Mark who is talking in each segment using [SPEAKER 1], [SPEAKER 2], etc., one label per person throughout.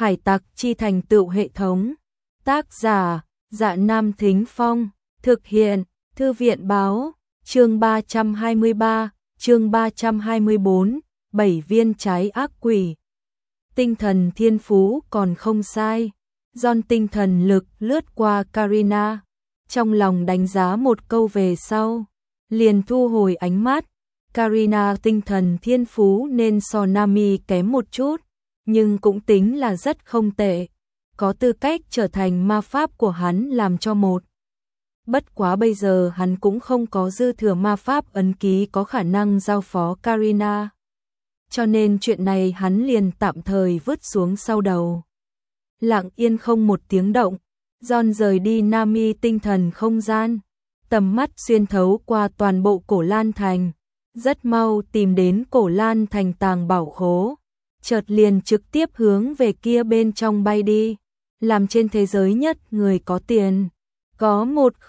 [SPEAKER 1] Hải tặc chi thành tựu hệ thống. Tác giả, Dạ Nam Thính Phong. Thực hiện, Thư viện báo. Chương 323, chương 324, 7 viên trái ác quỷ. Tinh thần thiên phú còn không sai. John tinh thần lực lướt qua Karina, trong lòng đánh giá một câu về sau, liền thu hồi ánh mắt. Karina tinh thần thiên phú nên so Nami kém một chút, nhưng cũng tính là rất không tệ, có tư cách trở thành ma pháp của hắn làm cho một. Bất quá bây giờ hắn cũng không có dư thừa ma pháp ấn ký có khả năng giao phó Karina, cho nên chuyện này hắn liền tạm thời vứt xuống sau đầu. Lặng yên không một tiếng động, John rời đi Nami tinh thần không gian, tầm mắt xuyên thấu qua toàn bộ Cổ Lan Thành, rất mau tìm đến Cổ Lan Thành tàng bảo khố, chợt liền trực tiếp hướng về kia bên trong bay đi, làm trên thế giới nhất người có tiền. Có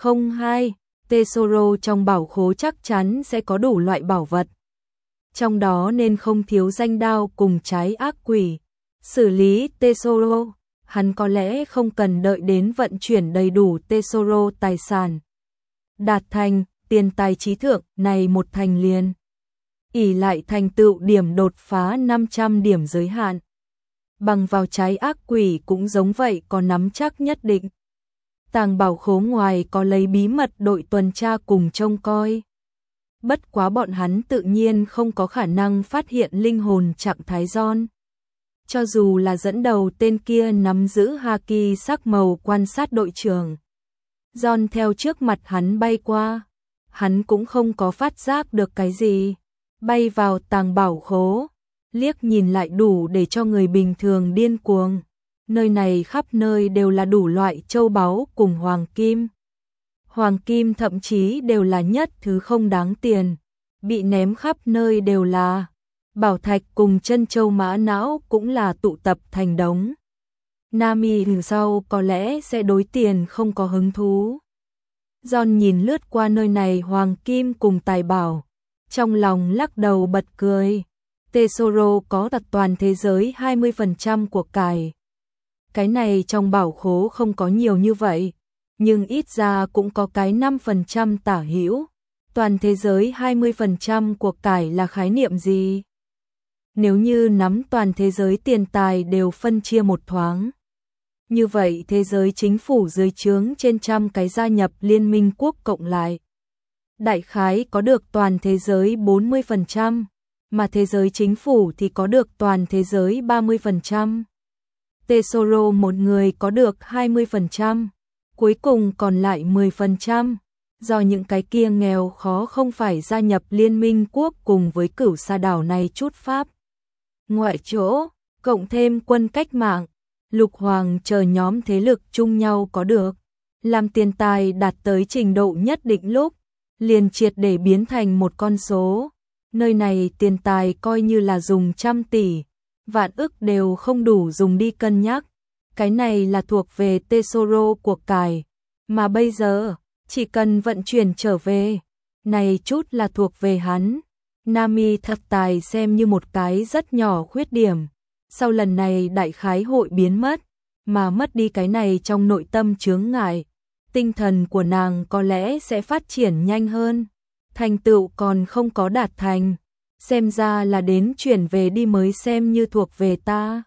[SPEAKER 1] 102 Tesoro trong bảo khố chắc chắn sẽ có đủ loại bảo vật. Trong đó nên không thiếu danh đao cùng trái ác quỷ. Xử lý Tesoro, hắn có lẽ không cần đợi đến vận chuyển đầy đủ Tesoro tài sản. Đạt thành tiền tài trí thượng này một thành liền. Ỷ lại thành tựu điểm đột phá 500 điểm giới hạn. Bằng vào trái ác quỷ cũng giống vậy, có nắm chắc nhất định. Tàng bảo khố ngoài có lấy bí mật đội tuần tra cùng trông coi. Bất quá bọn hắn tự nhiên không có khả năng phát hiện linh hồn trạng thái John. Cho dù là dẫn đầu tên kia nắm giữ haki sắc màu quan sát đội trưởng, John theo trước mặt hắn bay qua, hắn cũng không có phát giác được cái gì. Bay vào tàng bảo khố, liếc nhìn lại đủ để cho người bình thường điên cuồng. Nơi này khắp nơi đều là đủ loại châu báu cùng hoàng kim. Hoàng kim thậm chí đều là nhất thứ không đáng tiền, bị ném khắp nơi đều là. Bảo thạch cùng chân châu mã não cũng là tụ tập thành đống. Nami sau có lẽ sẽ đối tiền không có hứng thú. John nhìn lướt qua nơi này hoàng kim cùng tài bảo, trong lòng lắc đầu bật cười. Tesoro có đặt toàn thế giới 20% của cải. Cái này trong bảo khố không có nhiều như vậy, nhưng ít ra cũng có cái 5% tả hữu. Toàn thế giới 20% của cải là khái niệm gì? Nếu như nắm toàn thế giới tiền tài đều phân chia một thoáng, như vậy thế giới chính phủ dưới trướng trên trăm cái gia nhập Liên minh quốc cộng lại, đại khái có được toàn thế giới 40%, mà thế giới chính phủ thì có được toàn thế giới 30%. Tesoro một người có được 20%, cuối cùng còn lại 10%, do những cái kia nghèo khó không phải gia nhập Liên minh quốc cùng với Cửu Sa đảo này chút pháp. Ngoại chỗ, cộng thêm quân cách mạng, lục hoàng chờ nhóm thế lực chung nhau có được, làm tiền tài đạt tới trình độ nhất định lúc, liền triệt để biến thành một con số. Nơi này tiền tài coi như là dùng trăm tỷ, vạn ức đều không đủ dùng đi cân nhắc. Cái này là thuộc về Tesoro của cải, mà bây giờ, chỉ cần vận chuyển trở về, này chút là thuộc về hắn. Nami thật tài xem như một cái rất nhỏ khuyết điểm, sau lần này đại khái hội biến mất, mà mất đi cái này trong nội tâm chướng ngại, tinh thần của nàng có lẽ sẽ phát triển nhanh hơn. Thành tựu còn không có đạt thành, xem ra là đến chuyển về đi mới xem như thuộc về ta.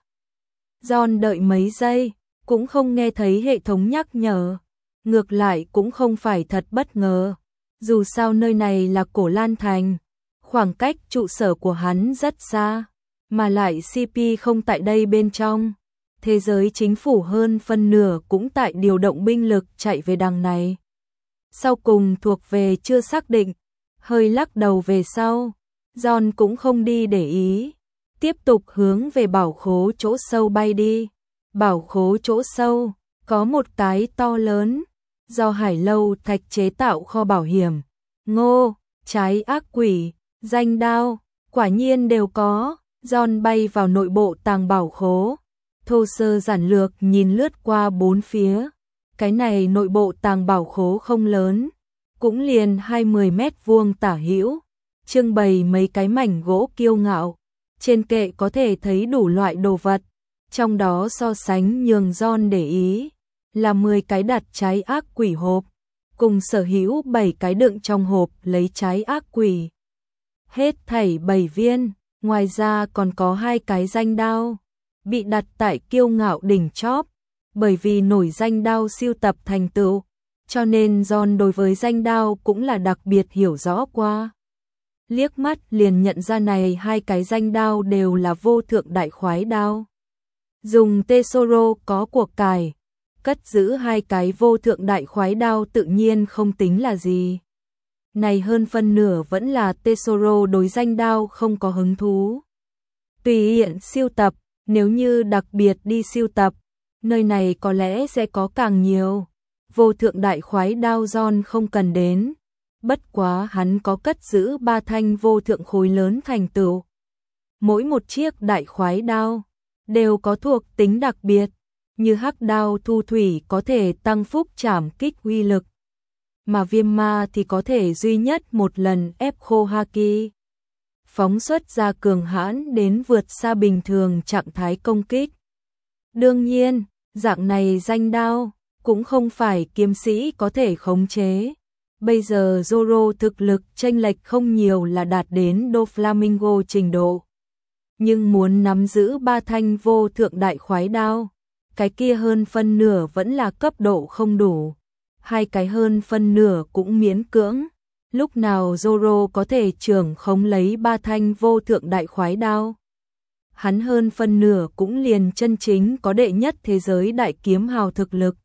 [SPEAKER 1] John đợi mấy giây, cũng không nghe thấy hệ thống nhắc nhở, ngược lại cũng không phải thật bất ngờ, dù sao nơi này là Cổ Lan Thành, khoảng cách trụ sở của hắn rất xa, mà lại CP không tại đây bên trong, thế giới chính phủ hơn phân nửa cũng tại điều động binh lực chạy về đằng này. Sau cùng thuộc về chưa xác định, hơi lắc đầu về sau, John cũng không đi để ý, tiếp tục hướng về bảo khố chỗ sâu bay đi. Bảo khố chỗ sâu, có một cái to lớn, do Hải Lâu Thạch chế tạo kho bảo hiểm, ngô, trái ác quỷ, danh đao, quả nhiên đều có. John bay vào nội bộ tàng bảo khố, thô sơ giản lược nhìn lướt qua bốn phía. Cái này nội bộ tàng bảo khố không lớn, cũng liền 20 mét vuông tả hữu, trưng bày mấy cái mảnh gỗ kiêu ngạo, trên kệ có thể thấy đủ loại đồ vật, Trong đó so sánh nhường John để ý là 10 cái đặt trái ác quỷ hộp, cùng sở hữu 7 cái đựng trong hộp lấy trái ác quỷ. Hết thảy 7 viên, ngoài ra còn có 2 cái danh đao, bị đặt tại kiêu ngạo đỉnh chóp, bởi vì nổi danh đao siêu tập thành tựu, cho nên John đối với danh đao cũng là đặc biệt hiểu rõ qua. Liếc mắt liền nhận ra này 2 cái danh đao đều là vô thượng đại khoái đao. Dùng Tesoro có của cải, cất giữ 2 cái vô thượng đại khoái đao tự nhiên không tính là gì. Này hơn phân nửa vẫn là Tesoro đối danh đao không có hứng thú. Tùy tiện siêu tập, nếu như đặc biệt đi siêu tập, nơi này có lẽ sẽ có càng nhiều. Vô thượng đại khoái đao John không cần đến, bất quá hắn có cất giữ 3 thanh vô thượng khối lớn thành tựu. Mỗi một chiếc đại khoái đao đều có thuộc tính đặc biệt, như hắc đao thu thủy có thể tăng phúc trảm kích uy lực, mà viêm ma thì có thể duy nhất một lần ép khô haki, phóng xuất ra cường hãn đến vượt xa bình thường trạng thái công kích. Đương nhiên, dạng này danh đao cũng không phải kiếm sĩ có thể khống chế. Bây giờ Zoro thực lực chênh lệch không nhiều là đạt đến Doflamingo trình độ. Nhưng muốn nắm giữ 3 thanh vô thượng đại khoái đao, cái kia hơn phân nửa vẫn là cấp độ không đủ. 2 cái hơn phân nửa cũng miễn cưỡng. Lúc nào Zoro có thể trưởng khống lấy 3 thanh vô thượng đại khoái đao, hắn hơn phân nửa cũng liền chân chính có đệ nhất thế giới đại kiếm hào thực lực.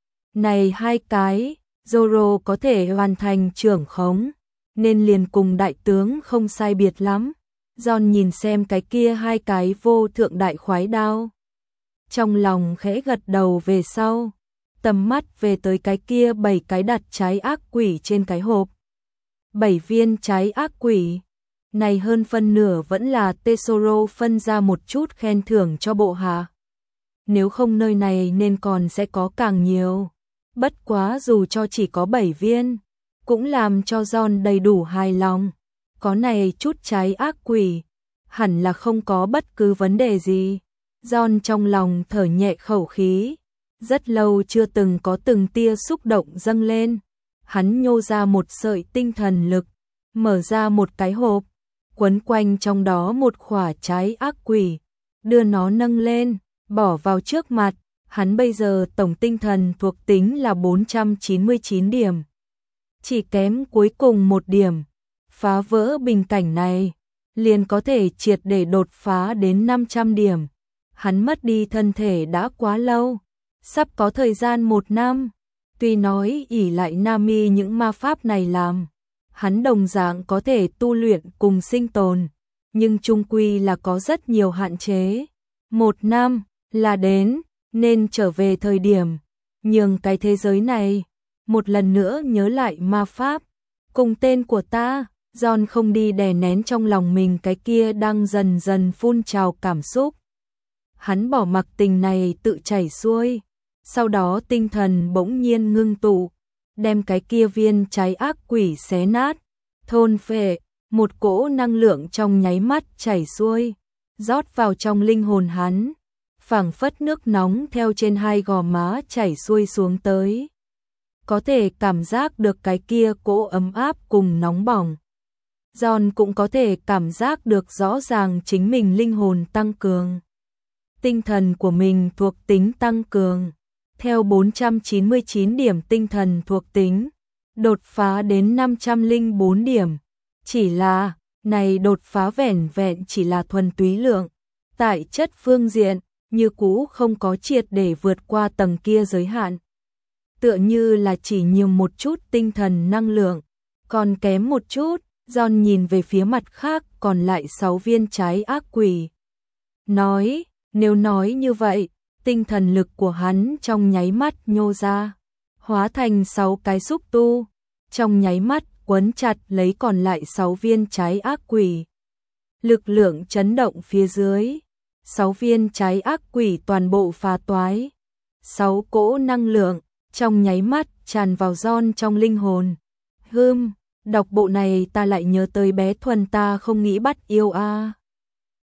[SPEAKER 1] Này 2 cái, Zoro có thể hoàn thành trưởng khống, nên liền cùng đại tướng không sai biệt lắm. John nhìn xem cái kia 2 cái vô thượng đại khoái đao, trong lòng khẽ gật đầu về sau, tầm mắt về tới cái kia 7 cái đặt trái ác quỷ trên cái hộp. 7 viên trái ác quỷ, này hơn phân nửa vẫn là Tesoro phân ra một chút khen thưởng cho bộ hạ. Nếu không nơi này nên còn sẽ có càng nhiều. Bất quá dù cho chỉ có 7 viên, cũng làm cho John đầy đủ hài lòng. Có này chút trái ác quỷ, hẳn là không có bất cứ vấn đề gì. John trong lòng thở nhẹ khẩu khí, rất lâu chưa từng có từng tia xúc động dâng lên. Hắn nhô ra một sợi tinh thần lực, mở ra một cái hộp, quấn quanh trong đó một khỏa trái ác quỷ, đưa nó nâng lên, bỏ vào trước mặt. Hắn bây giờ tổng tinh thần thuộc tính là 499 điểm. Chỉ kém cuối cùng 1 điểm. Phá vỡ bình cảnh này, liền có thể triệt để đột phá đến 500 điểm. Hắn mất đi thân thể đã quá lâu, sắp có thời gian 1 năm. Tuy nói ỷ lại Nami những ma pháp này làm, hắn đồng dạng có thể tu luyện cùng sinh tồn, nhưng chung quy là có rất nhiều hạn chế. 1 năm là đến, nên trở về thời điểm, nhường cái thế giới này một lần nữa nhớ lại ma pháp. Cùng tên của ta, John không đi đè nén trong lòng mình cái kia đang dần dần phun trào cảm xúc. Hắn bỏ mặc tình này tự chảy xuôi, sau đó tinh thần bỗng nhiên ngưng tụ, đem cái kia viên trái ác quỷ xé nát, thôn phệ, một cỗ năng lượng trong nháy mắt chảy xuôi, rót vào trong linh hồn hắn, phảng phất nước nóng theo trên 2 gò má chảy xuôi xuống tới. Có thể cảm giác được cái kia cỗ ấm áp cùng nóng bỏng. John cũng có thể cảm giác được rõ ràng chính mình linh hồn tăng cường. Tinh thần của mình thuộc tính tăng cường. Theo 499 điểm tinh thần thuộc tính, đột phá đến 504 điểm. Chỉ là, này đột phá vẻn vẹn chỉ là thuần túy lượng. Tại chất phương diện, như cũ không có triệt để vượt qua tầng kia giới hạn. Tựa như là chỉ nhiều một chút tinh thần năng lượng, còn kém một chút. John nhìn về phía mặt khác còn lại 6 viên trái ác quỷ. Nói, nếu nói như vậy, tinh thần lực của hắn trong nháy mắt nhô ra, hóa thành 6 cái xúc tu, trong nháy mắt quấn chặt lấy còn lại 6 viên trái ác quỷ. Lực lượng chấn động phía dưới, 6 viên trái ác quỷ toàn bộ phá toái. 6 cỗ năng lượng trong nháy mắt tràn vào John trong linh hồn. Đọc bộ này ta lại nhớ tới bé Thuần ta không nghĩ bắt yêu a.